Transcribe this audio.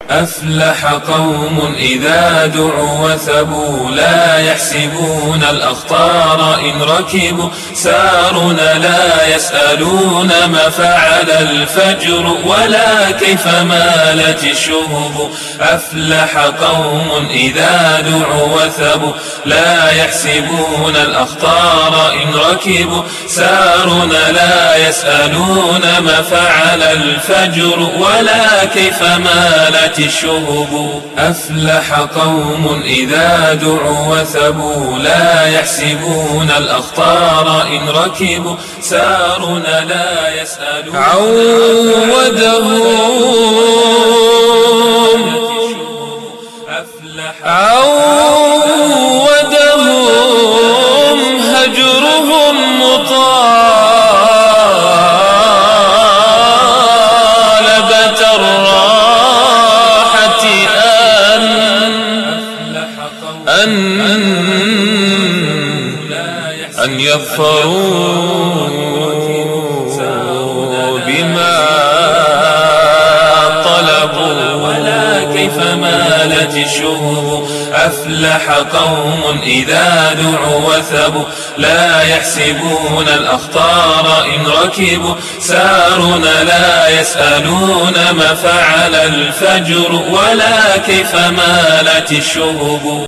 أفلح قوم إذا دعوا وثبوا لا يحسبون الأخطار إن ركبوا سارنا لا يسألون ما فعل الفجر ولا كيف مالت الشهب. أفلح قوم إذا دعوا وثبوا لا يحسبون الأخطار إن ركبوا سارنا لا يسألون ما فعل الفجر ولا كيف مالت الشهب. أفلح قوم إذا دعوا وثبوا لا يحسبون الأخطار إن ركبوا سارنا لا يسألون عودهم هجرهم مطالبة الراحة أن يظفروا بما طلبوا ولا كيف مالت الشهب. أفلح قوم إذا دعوا وثبوا لا يحسبون الأخطار إن ركبوا سارنا لا يسألون ما فعل الفجر ولا كيف مالت الشهب.